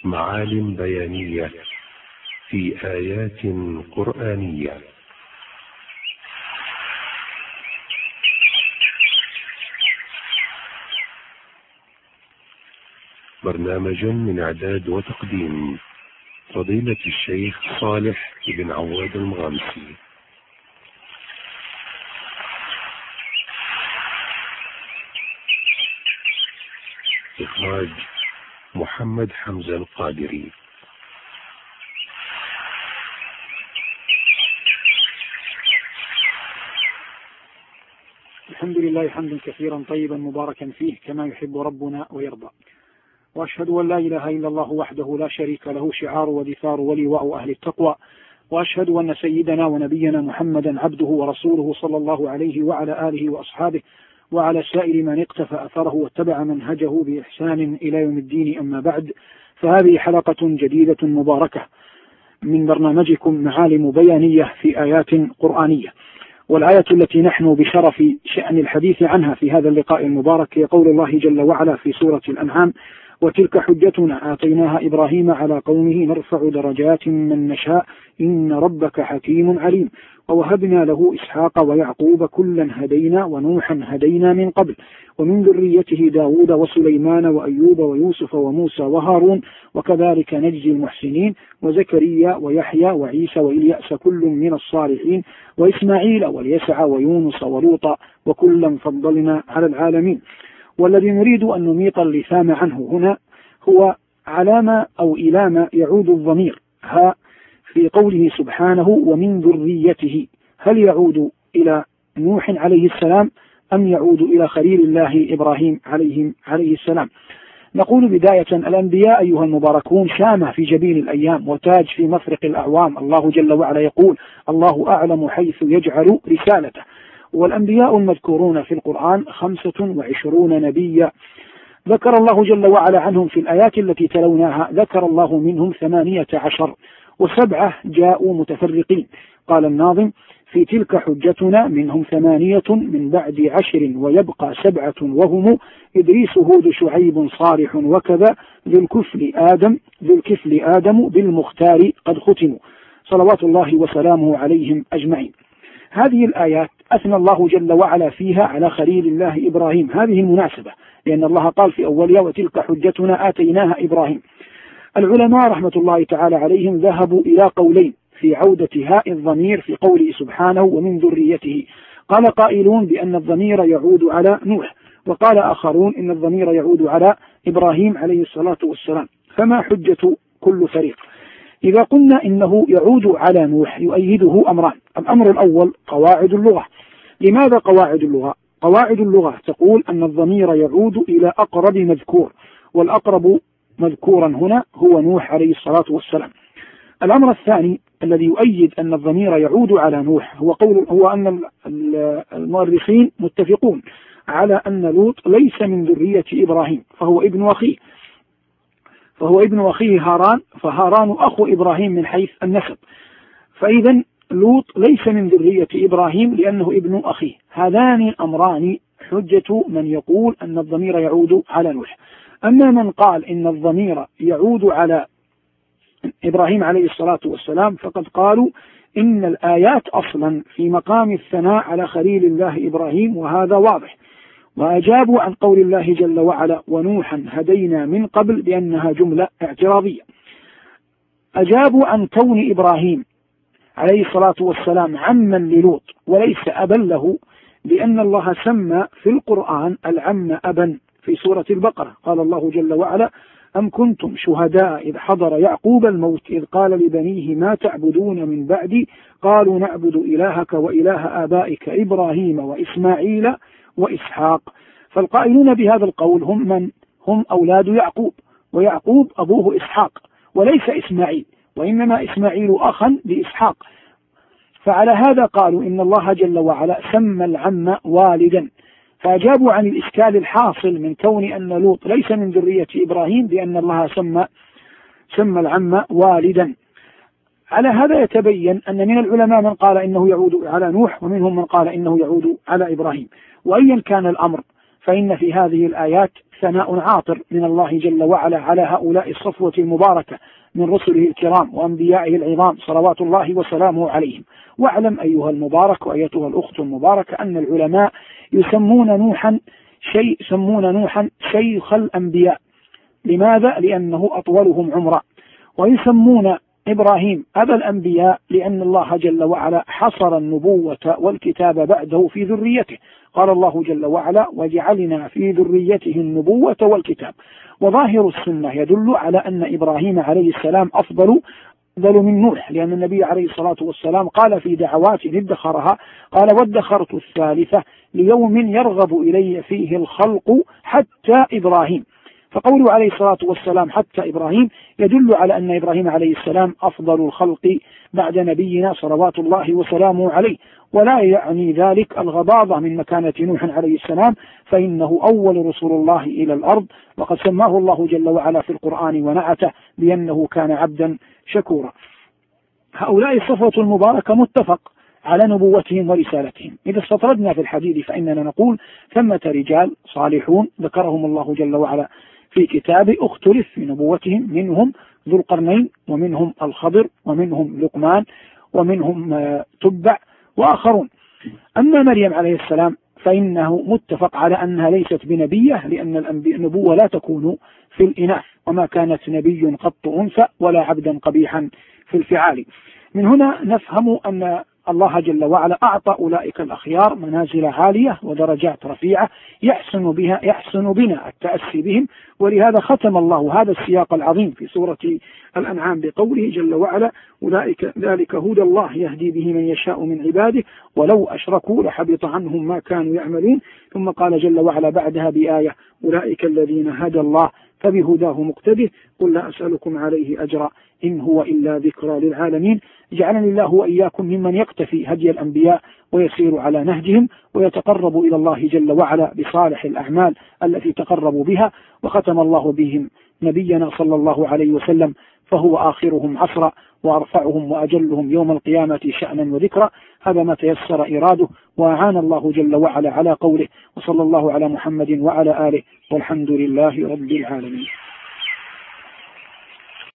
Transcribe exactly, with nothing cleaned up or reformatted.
معالم بيانية في آيات قرآنية. برنامج من إعداد وتقديم فضيلة الشيخ صالح بن عواد المغامسي. إخراج محمد حمزة القادري. الحمد لله حمدا كثيرا طيبا مباركا فيه كما يحب ربنا ويرضى، وأشهد أن لا إله إلا الله وحده لا شريك له شعار ودثار ولواء أهل التقوى، وأشهد أن سيدنا ونبينا محمدا عبده ورسوله صلى الله عليه وعلى آله وأصحابه وعلى سائر من اقتفى أثره واتبع منهجه بإحسان إلى يوم الدين. أما بعد، فهذه حلقة جديدة مباركة من برنامجكم معالم بيانية في آيات قرآنية، والآية التي نحن بشرف شأن الحديث عنها في هذا اللقاء المبارك هي قول الله جل وعلا في سورة الأنعام: وتلك حجتنا آتيناها إبراهيم على قومه نرفع درجات من نشاء إن ربك حكيم عليم ووهبنا له إسحاق ويعقوب كلا هدينا ونوحا هدينا من قبل ومن ذريته داود وسليمان وأيوب ويوسف وموسى وهارون وكذلك نجزي المحسنين وزكريا ويحيى وعيسى وإلياس كل من الصالحين وإسماعيل واليسع ويونس ولوطا وكلا فضلنا على العالمين. والذي نريد أن نميط اللثام عنه هنا هو علامة أو إلى ما يعود الضمير ها في قوله سبحانه ومن ذريته، هل يعود إلى نوح عليه السلام أم يعود إلى خليل الله إبراهيم عليه, عليه السلام؟ نقول بداية: الأنبياء أيها المباركون شامة في جبين الأيام وتاج في مفرق الأعوام. الله جل وعلا يقول: الله أعلم حيث يجعل رسالته. والأنبياء المذكورون في القرآن خمسة وعشرون نبيا ذكر الله جل وعلا عنهم في الآيات التي تلوناها، ذكر الله منهم ثمانية عشر وسبعة جاءوا متفرقين. قال الناظم: في تلك حجتنا منهم ثمانية من بعد عشر ويبقى سبعة وهم إدريس هود شعيب صالح وكذا ذو الكفل آدم ذو الكفل آدم بالمختار قد ختموا صلوات الله وسلامه عليهم أجمعين. هذه الآيات أثنى الله جل وعلا فيها على خليل الله إبراهيم. هذه المناسبة لأن الله قال في أولها: وتلك حجتنا آتيناها إبراهيم. العلماء رحمة الله تعالى عليهم ذهبوا إلى قولين في عودة هاء الضمير في قوله سبحانه ومن ذريته. قال قائلون بأن الضمير يعود على نوح، وقال آخرون إن الضمير يعود على إبراهيم عليه الصلاة والسلام. فما حجة كل فريق؟ إذا قلنا إنه يعود على نوح يؤيده أمران. الأمر الأول قواعد اللغة. لماذا قواعد اللغة؟ قواعد اللغة تقول أن الضمير يعود إلى أقرب مذكور، والأقرب مذكورا هنا هو نوح عليه الصلاة والسلام. الأمر الثاني الذي يؤيد أن الضمير يعود على نوح هو قول هو أن المؤرخين متفقون على أن لوط ليس من ذرية إبراهيم، فهو ابن أخيه فهو ابن أخيه هاران، فهاران أخو إبراهيم من حيث النسب، فإذا لوط ليس من ذرية إبراهيم لأنه ابن أخيه. هذان الأمران حجة من يقول أن الضمير يعود على نوح. أما من قال إن الضمير يعود على إبراهيم عليه الصلاة والسلام فقد قالوا إن الآيات أصلا في مقام الثناء على خليل الله إبراهيم، وهذا واضح. وأجابوا عن قول الله جل وعلا ونوحا هدينا من قبل بأنها جملة اعتراضية. أجابوا عن كون إبراهيم عليه الصلاة والسلام عما للوط وليس أبا له بأن الله سمى في القرآن العم أبا في سورة البقرة. قال الله جل وعلا: أم كنتم شهداء إذ حضر يعقوب الموت إذ قال لبنيه ما تعبدون من بعدي قالوا نعبد إلهك وإله آبائك إبراهيم وإسماعيل وإسحاق. فالقائلون بهذا القول هم من؟ هم أولاد يعقوب، ويعقوب أبوه إسحاق وليس إسماعيل، وإنما إسماعيل أخا لإسحاق. فعلى هذا قالوا إن الله جل وعلا سمى العم والدا. فأجابوا عن الإشكال الحاصل من كون أن لوط ليس من ذرية إبراهيم بأن الله سمى سمى العم والدا. على هذا يتبين أن من العلماء من قال إنه يعود على نوح، ومنهم من قال إنه يعود على إبراهيم. وأيا كان الأمر فإن في هذه الآيات ثناء عاطر من الله جل وعلا على هؤلاء الصفوة المباركة من رسله الكرام وأنبيائه العظام صلوات الله وسلامه عليهم. واعلم أيها المبارك وأيتها الأخت المباركة أن العلماء يسمون نوحا شيء يسمون نوحا شيخ الأنبياء. لماذا؟ لأنه أطولهم عمرا. ويسمون إبراهيم أبا الأنبياء لأن الله جل وعلا حصر النبوة والكتاب بعده في ذريته. قال الله جل وعلا وجعلنا في ذريته النبوة والكتاب. وظاهر السنة يدل على أن إبراهيم عليه السلام أفضل أفضل من نوح، لأن النبي عليه الصلاة والسلام قال في دعوات ادخرها قال وادخرت الثالثة ليوم يرغب إلي فيه الخلق حتى إبراهيم. فقوله عليه الصلاة والسلام حتى إبراهيم يدل على أن إبراهيم عليه السلام أفضل الخلق بعد نبينا صلوات الله وسلامه عليه. ولا يعني ذلك الغضاضة من مكانة نوح عليه السلام، فإنه أول رسول الله إلى الأرض، وقد سماه الله جل وعلا في القرآن ونعته بأنه كان عبدا شكورا. هؤلاء الصفوة المباركة متفق على نبوتهم ورسالتهم. إذا استطردنا في الحديث فإننا نقول ثمة رجال صالحون ذكرهم الله جل وعلا في كتابه اختلف في نبوتهم، منهم ذو القرنين ومنهم الخضر ومنهم لقمان ومنهم تبع وآخرون. أما مريم عليه السلام فإنه متفق على أنها ليست بنبية، لأن النبوة لا تكون في الإناث، وما كانت نبي قط أنثى ولا عبدا قبيحا في الفعال. من هنا نفهم أن الله جل وعلا أعطى أولئك الأخيار منازل عالية ودرجات رفيعة يحسن بها يحسن بنا التأسي بهم. ولهذا ختم الله هذا السياق العظيم في سورة الأنعام بقوله جل وعلا أولئك ذلك هدى الله يهدي به من يشاء من عباده ولو أشركوا لحبط عنهم ما كانوا يعملون. ثم قال جل وعلا بعدها بآية أولئك الذين هدى الله فبهداه مقتده قل لا أسألكم عليه أجرا إن هو إلا ذكرى للعالمين. جعلني الله وإياكم ممن يقتفي هدي الأنبياء ويسير على نهجهم ويتقرب إلى الله جل وعلا بصالح الأعمال التي تقربوا بها. وختم الله بهم نبينا صلى الله عليه وسلم فهو آخرهم عصرا وأرفعهم وأجلهم يوم القيامة شأنا وذكرا. هذا ما تيسر إراده وأعان الله جل وعلا على قوله. وصلى الله على محمد وعلى آله والحمد لله رب العالمين.